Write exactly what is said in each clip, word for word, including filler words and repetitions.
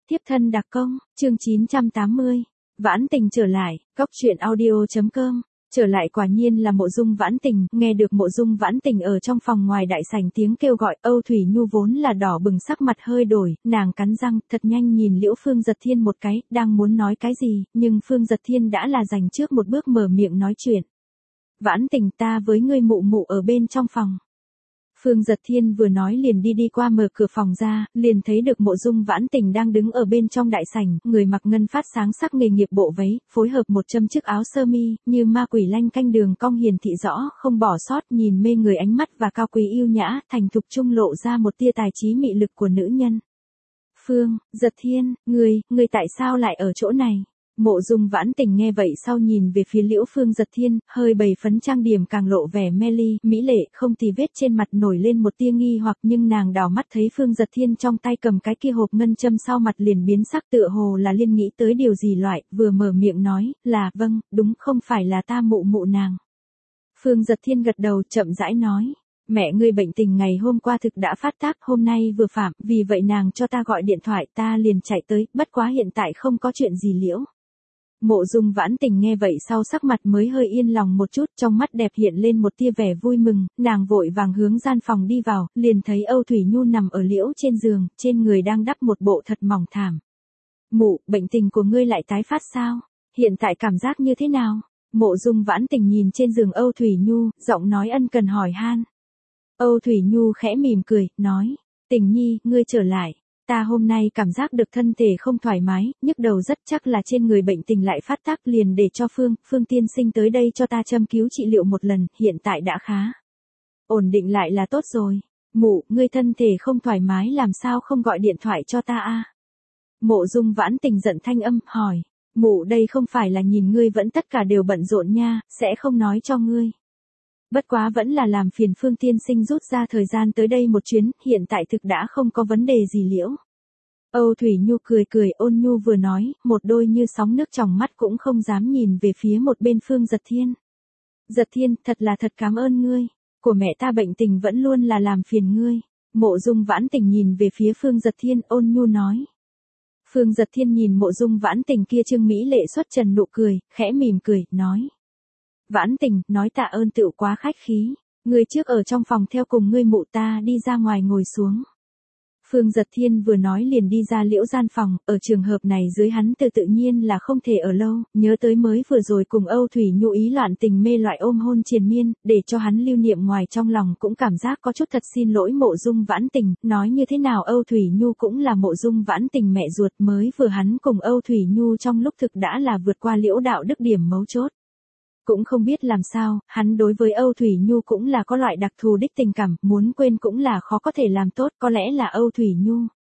Tiếp thân đặc công, chương chín trăm tám mươi. Vãn Tình trở lại, cốc truyện audio chấm com. Trở lại quả nhiên là Mộ Dung Vãn Tình, nghe được Mộ Dung Vãn Tình ở trong phòng ngoài đại sảnh tiếng kêu gọi, Âu Thủy Nhu vốn là đỏ bừng sắc mặt hơi đổi, nàng cắn răng, thật nhanh nhìn Liễu Phương Giật Thiên một cái, đang muốn nói cái gì, nhưng Phương Giật Thiên đã là giành trước một bước mở miệng nói chuyện. Vãn Tình, ta với ngươi mụ mụ ở bên trong phòng. Phương Giật Thiên vừa nói liền đi đi qua mở cửa phòng ra, liền thấy được Mộ Dung Vãn Tình đang đứng ở bên trong đại sảnh, người mặc ngân phát sáng sắc nghề nghiệp bộ váy, phối hợp một châm chiếc áo sơ mi, như ma quỷ lanh canh đường cong hiển thị rõ, không bỏ sót, nhìn mê người ánh mắt và cao quý yêu nhã, thành thục trung lộ ra một tia tài trí mị lực của nữ nhân. Phương Giật Thiên, ngươi, ngươi tại sao lại ở chỗ này? Mộ Dung Vãn Tình nghe vậy sau nhìn về phía Liễu Phương Giật Thiên, hơi bày phấn trang điểm càng lộ vẻ mê ly, mỹ lệ, không tì vết trên mặt nổi lên một tia nghi hoặc nhưng nàng đảo mắt thấy Phương Giật Thiên trong tay cầm cái kia hộp ngân châm sau mặt liền biến sắc tựa hồ là liên nghĩ tới điều gì loại, vừa mở miệng nói, là, vâng, đúng không phải là ta mụ mụ nàng. Phương Giật Thiên gật đầu chậm rãi nói. Mẹ ngươi bệnh tình ngày hôm qua thực đã phát tác, hôm nay vừa phạm, vì vậy nàng cho ta gọi điện thoại, ta liền chạy tới, bất quá hiện tại không có chuyện gì Liễu. Mộ Dung Vãn Tình nghe vậy sau sắc mặt mới hơi yên lòng một chút, trong mắt đẹp hiện lên một tia vẻ vui mừng, nàng vội vàng hướng gian phòng đi vào, liền thấy Âu Thủy Nhu nằm ở Liễu trên giường, trên người đang đắp một bộ thật mỏng thảm. Mụ, bệnh tình của ngươi lại tái phát sao? Hiện tại cảm giác như thế nào? Mộ Dung Vãn Tình nhìn trên giường Âu Thủy Nhu, giọng nói ân cần hỏi han. Âu Thủy Nhu khẽ mỉm cười, nói, Tình nhi, ngươi trở lại. Ta hôm nay cảm giác được thân thể không thoải mái, nhức đầu rất chắc là trên người bệnh tình lại phát tác liền để cho Phương, Phương tiên sinh tới đây cho ta châm cứu trị liệu một lần, hiện tại đã khá. Ổn định lại là tốt rồi. Mụ, ngươi thân thể không thoải mái làm sao không gọi điện thoại cho ta a? Mộ Dung Vãn Tình giận thanh âm, hỏi. Mụ đây không phải là nhìn ngươi vẫn tất cả đều bận rộn nha, sẽ không nói cho ngươi. Bất quá vẫn là làm phiền Phương tiên sinh rút ra thời gian tới đây một chuyến, hiện tại thực đã không có vấn đề gì Liễu. Âu Thủy Nhu cười cười ôn nhu vừa nói, một đôi như sóng nước trong mắt cũng không dám nhìn về phía một bên Phương Giật Thiên. Giật Thiên, thật là thật cảm ơn ngươi, của mẹ ta bệnh tình vẫn luôn là làm phiền ngươi. Mộ Dung Vãn Tình nhìn về phía Phương Giật Thiên ôn nhu nói. Phương Giật Thiên nhìn Mộ Dung Vãn Tình kia trương mỹ lệ xuất trần nụ cười, khẽ mỉm cười, nói. Vãn Tình, nói tạ ơn tựu quá khách khí, ngươi trước ở trong phòng theo cùng ngươi mụ ta đi ra ngoài ngồi xuống. Phương Giật Thiên vừa nói liền đi ra Liễu gian phòng, ở trường hợp này dưới hắn tự tự nhiên là không thể ở lâu, nhớ tới mới vừa rồi cùng Âu Thủy Nhu ý loạn tình mê loại ôm hôn triền miên, để cho hắn lưu niệm ngoài trong lòng cũng cảm giác có chút thật xin lỗi Mộ Dung Vãn Tình, nói như thế nào Âu Thủy Nhu cũng là Mộ Dung Vãn Tình mẹ ruột mới vừa hắn cùng Âu Thủy Nhu trong lúc thực đã là vượt qua Liễu đạo đức điểm mấu chốt. Cũng không biết làm sao, hắn đối với Âu Thủy Nhu cũng là có loại đặc thù đích tình cảm, muốn quên cũng là khó có thể làm tốt, có lẽ là Âu Thủy Nhu.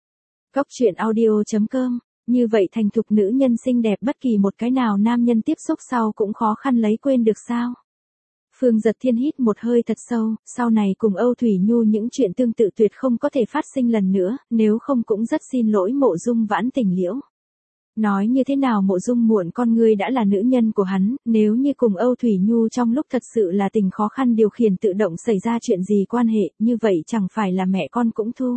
Cốc truyện audio chấm com, như vậy thành thục nữ nhân xinh đẹp bất kỳ một cái nào nam nhân tiếp xúc sau cũng khó khăn lấy quên được sao. Phương Giật Thiên hít một hơi thật sâu, sau này cùng Âu Thủy Nhu những chuyện tương tự tuyệt không có thể phát sinh lần nữa, nếu không cũng rất xin lỗi Mộ Dung Vãn Tình Liễu. Nói như thế nào Mộ Dung muộn con ngươi đã là nữ nhân của hắn, nếu như cùng Âu Thủy Nhu trong lúc thật sự là tình khó khăn điều khiển tự động xảy ra chuyện gì quan hệ, như vậy chẳng phải là mẹ con cũng thu.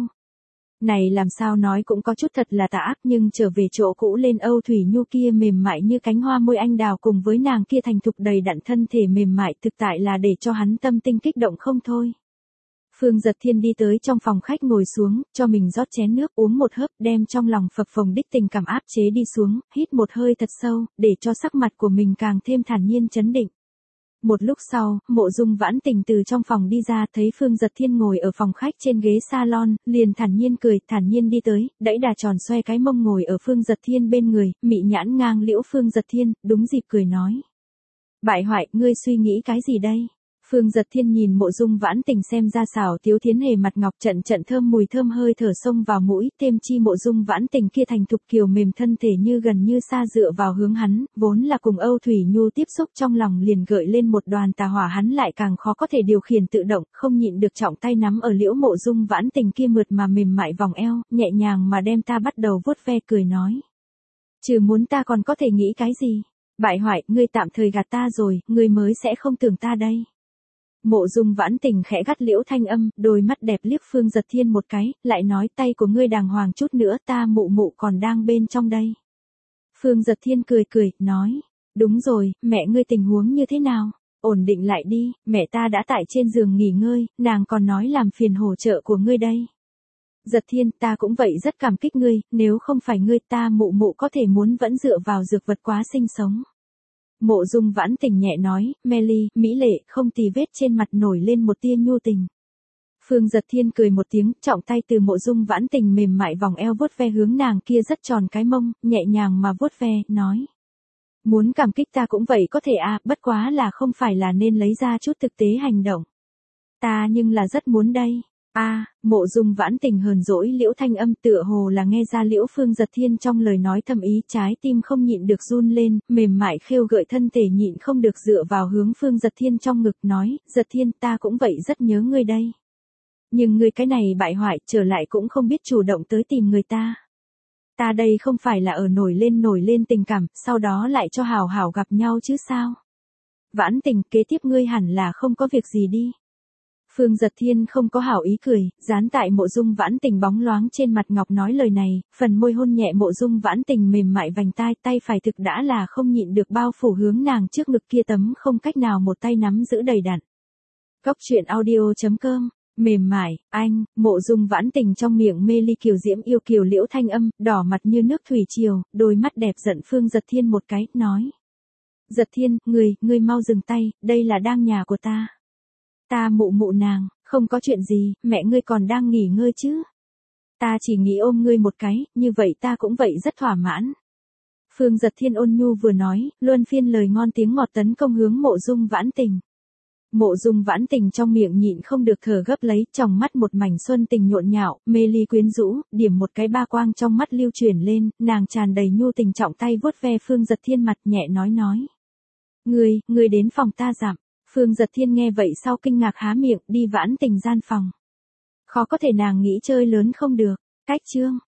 Này làm sao nói cũng có chút thật là tà ác nhưng trở về chỗ cũ lên Âu Thủy Nhu kia mềm mại như cánh hoa môi anh đào cùng với nàng kia thành thục đầy đặn thân thể mềm mại thực tại là để cho hắn tâm tinh kích động không thôi. Phương Giật Thiên đi tới trong phòng khách ngồi xuống, cho mình rót chén nước uống một hớp đem trong lòng phập phồng đích tình cảm áp chế đi xuống, hít một hơi thật sâu, để cho sắc mặt của mình càng thêm thản nhiên chấn định. Một lúc sau, Mộ Dung Vãn Tình từ trong phòng đi ra thấy Phương Giật Thiên ngồi ở phòng khách trên ghế salon, liền thản nhiên cười, thản nhiên đi tới, đẫy đà tròn xoay cái mông ngồi ở Phương Giật Thiên bên người, mị nhãn ngang liễu Phương Giật Thiên, đúng dịp cười nói. Bại hoại, ngươi suy nghĩ cái gì đây? Phương Giật Thiên nhìn Mộ Dung Vãn Tình xem ra xảo tiếu thiến hề mặt ngọc trận trận thơm mùi thơm hơi thở xông vào mũi, thêm chi Mộ Dung Vãn Tình kia thành thục kiều mềm thân thể như gần như xa dựa vào hướng hắn, vốn là cùng Âu Thủy Nhu tiếp xúc trong lòng liền gợi lên một đoàn tà hỏa hắn lại càng khó có thể điều khiển tự động, không nhịn được trọng tay nắm ở liễu Mộ Dung Vãn Tình kia mượt mà mềm mại vòng eo, nhẹ nhàng mà đem ta bắt đầu vuốt ve cười nói. Trừ muốn ta còn có thể nghĩ cái gì? Bại hoại, ngươi tạm thời gạt ta rồi, ngươi mới sẽ không tưởng ta đây. Mộ Dung Vãn Tình khẽ gắt Liễu Thanh Âm, đôi mắt đẹp liếc Phương Giật Thiên một cái, lại nói tay của ngươi đàng hoàng chút nữa, ta mụ mụ còn đang bên trong đây. Phương Giật Thiên cười cười, nói, đúng rồi, mẹ ngươi tình huống như thế nào? Ổn định lại đi, mẹ ta đã tại trên giường nghỉ ngơi, nàng còn nói làm phiền hỗ trợ của ngươi đây. Giật Thiên, ta cũng vậy rất cảm kích ngươi, nếu không phải ngươi ta mụ mụ có thể muốn vẫn dựa vào dược vật quá sinh sống. Mộ Dung Vãn Tình nhẹ nói, Melly, mỹ lệ, không tì vết trên mặt nổi lên một tia nhu tình. Phương Giật Thiên cười một tiếng, trọng tay từ Mộ Dung Vãn Tình mềm mại vòng eo vuốt ve hướng nàng kia rất tròn cái mông, nhẹ nhàng mà vuốt ve, nói. Muốn cảm kích ta cũng vậy có thể à, bất quá là không phải là nên lấy ra chút thực tế hành động. Ta nhưng là rất muốn đây. A, à, Mộ Dung Vãn Tình hờn dỗi Liễu Thanh Âm tựa hồ là nghe ra Liễu Phương Giật Thiên trong lời nói thầm ý, trái tim không nhịn được run lên, mềm mại khêu gợi thân thể nhịn không được dựa vào hướng Phương Giật Thiên trong ngực nói, Giật Thiên ta cũng vậy rất nhớ ngươi đây. Nhưng ngươi cái này bại hoại trở lại cũng không biết chủ động tới tìm người ta. Ta đây không phải là ở nổi lên nổi lên tình cảm, sau đó lại cho hảo hảo gặp nhau chứ sao. Vãn Tình, kế tiếp ngươi hẳn là không có việc gì đi. Phương Giật Thiên không có hảo ý cười, dán tại Mộ Dung Vãn Tình bóng loáng trên mặt ngọc nói lời này, phần môi hôn nhẹ Mộ Dung Vãn Tình mềm mại vành tai, tay phải thực đã là không nhịn được bao phủ hướng nàng trước ngực kia tấm không cách nào một tay nắm giữ đầy đặn. Góc truyện audio chấm com, mềm mại, anh, Mộ Dung Vãn Tình trong miệng mê ly kiều diễm yêu kiều Liễu Thanh Âm, đỏ mặt như nước thủy triều, đôi mắt đẹp giận Phương Giật Thiên một cái, nói. Giật Thiên, ngươi, ngươi mau dừng tay, đây là đang nhà của ta. Ta mụ mụ nàng, không có chuyện gì, mẹ ngươi còn đang nghỉ ngơi chứ. Ta chỉ nghĩ ôm ngươi một cái, như vậy ta cũng vậy rất thỏa mãn. Phương Giật Thiên ôn nhu vừa nói, luân phiên lời ngon tiếng ngọt tấn công hướng Mộ Dung Vãn Tình. Mộ Dung Vãn Tình trong miệng nhịn không được thở gấp lấy, trong mắt một mảnh xuân tình nhộn nhạo, mê ly quyến rũ, điểm một cái ba quang trong mắt lưu chuyển lên, nàng tràn đầy nhu tình trọng tay vuốt ve Phương Giật Thiên mặt nhẹ nói nói. Ngươi, ngươi đến phòng ta dặm. Phương Giật Thiên nghe vậy sau kinh ngạc há miệng, đi Vãn Tình gian phòng. Khó có thể nàng nghĩ chơi lớn không được, cách chương.